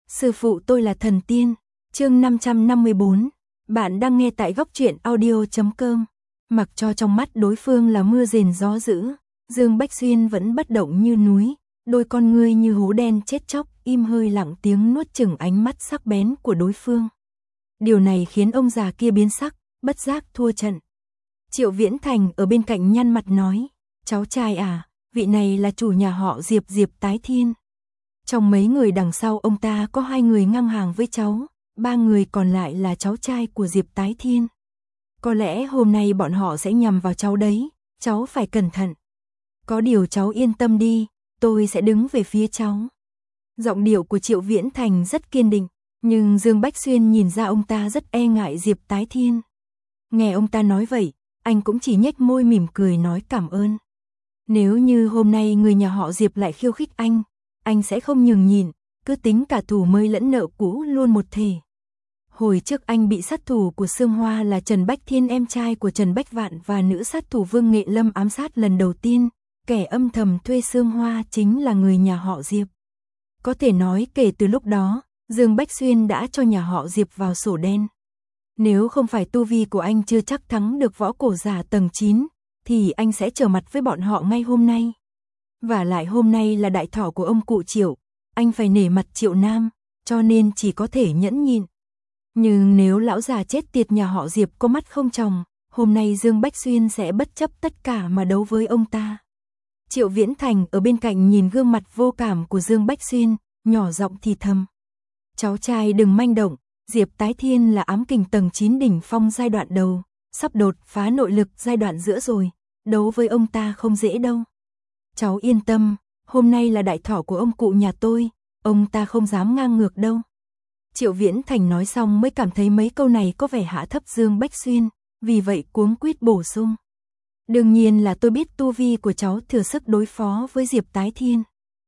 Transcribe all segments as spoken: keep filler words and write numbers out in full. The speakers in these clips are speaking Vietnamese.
Sư phụ tôi là thần tiên. Chương năm trăm năm mươi bốn. Bạn đang nghe tại góc truyện audio chấm com. Mặc cho trong mắt đối phương là mưa rền gió dữ, Dương Bách Xuyên vẫn bất động như núi, đôi con ngươi như hố đen chết chóc, im hơi lặng tiếng nuốt chửng ánh mắt sắc bén của đối phương. Điều này khiến ông già kia biến sắc, bất giác thua trận. Triệu Viễn Thành ở bên cạnh nhăn mặt nói, cháu trai à, vị này là chủ nhà họ Diệp, Diệp Tái Thiên. Trong mấy người đằng sau ông ta có hai người ngang hàng với cháu, ba người còn lại là cháu trai của Diệp Tái Thiên. Có lẽ hôm nay bọn họ sẽ nhằm vào cháu đấy, cháu phải cẩn thận. Có điều cháu yên tâm đi, tôi sẽ đứng về phía cháu. Giọng điệu của Triệu Viễn Thành rất kiên định, nhưng Dương Bách Xuyên nhìn ra ông ta rất e ngại Diệp Tái Thiên. Nghe ông ta nói vậy, anh cũng chỉ nhếch môi mỉm cười nói cảm ơn. Nếu như hôm nay người nhà họ Diệp lại khiêu khích anh, anh sẽ không nhường nhịn, cứ tính cả thù mới lẫn nợ cũ luôn một thể. Hồi trước anh bị sát thủ của Sương Hoa là Trần Bách Thiên, em trai của Trần Bách Vạn và nữ sát thủ Vương Nghệ Lâm ám sát lần đầu tiên, kẻ âm thầm thuê Sương Hoa chính là người nhà họ Diệp. Có thể nói kể từ lúc đó, Dương Bách Xuyên đã cho nhà họ Diệp vào sổ đen. Nếu không phải tu vi của anh chưa chắc thắng được võ cổ giả tầng chín, thì anh sẽ trở mặt với bọn họ ngay hôm nay. Và lại hôm nay là đại thọ của ông cụ Triệu, anh phải nể mặt Triệu Nam, cho nên chỉ có thể nhẫn nhịn. Nhưng nếu lão già chết tiệt nhà họ Diệp có mắt không tròng, hôm nay Dương Bách Xuyên sẽ bất chấp tất cả mà đấu với ông ta. Triệu Viễn Thành ở bên cạnh nhìn gương mặt vô cảm của Dương Bách Xuyên, nhỏ giọng thì thầm. Cháu trai đừng manh động, Diệp Tái Thiên là ám kình tầng chín đỉnh phong giai đoạn đầu, sắp đột phá nội lực giai đoạn giữa rồi, đấu với ông ta không dễ đâu. Cháu yên tâm, hôm nay là đại thọ của ông cụ nhà tôi, ông ta không dám ngang ngược đâu. Triệu Viễn Thành nói xong mới cảm thấy mấy câu này có vẻ hạ thấp Dương Bách Xuyên, vì vậy cuống quýt bổ sung. Đương nhiên là tôi biết tu vi của cháu thừa sức đối phó với Diệp Tái Thiên.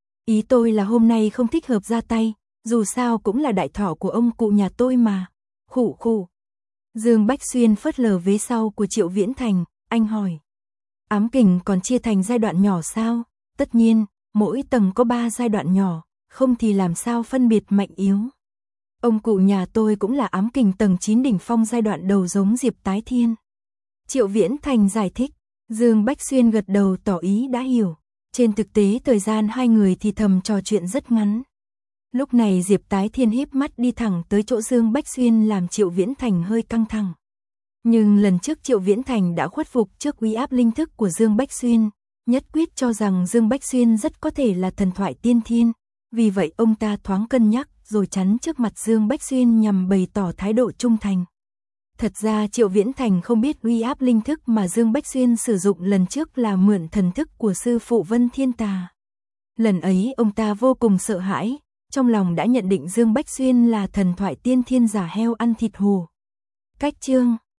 Ý tôi là hôm nay không thích hợp ra tay, dù sao cũng là đại thọ của ông cụ nhà tôi mà. Khụ khụ. Dương Bách Xuyên phớt lờ vế sau của Triệu Viễn Thành, anh hỏi. Ám kình còn chia thành giai đoạn nhỏ sao? Tất nhiên, mỗi tầng có ba giai đoạn nhỏ, không thì làm sao phân biệt mạnh yếu. Ông cụ nhà tôi cũng là ám kình tầng chín đỉnh phong giai đoạn đầu giống Diệp Tái Thiên. Triệu Viễn Thành giải thích, Dương Bách Xuyên gật đầu tỏ ý đã hiểu. Trên thực tế thời gian hai người thì thầm trò chuyện rất ngắn. Lúc này Diệp Tái Thiên híp mắt đi thẳng tới chỗ Dương Bách Xuyên làm Triệu Viễn Thành hơi căng thẳng. Nhưng lần trước Triệu Viễn Thành đã khuất phục trước uy áp linh thức của Dương Bách Xuyên, nhất quyết cho rằng Dương Bách Xuyên rất có thể là thần thoại tiên thiên, vì vậy ông ta thoáng cân nhắc rồi chắn trước mặt Dương Bách Xuyên nhằm bày tỏ thái độ trung thành. Thật ra Triệu Viễn Thành không biết uy áp linh thức mà Dương Bách Xuyên sử dụng lần trước là mượn thần thức của sư phụ Vân Thiên Tà. Lần ấy ông ta vô cùng sợ hãi, trong lòng đã nhận định Dương Bách Xuyên là thần thoại tiên thiên giả heo ăn thịt hổ. Cách chương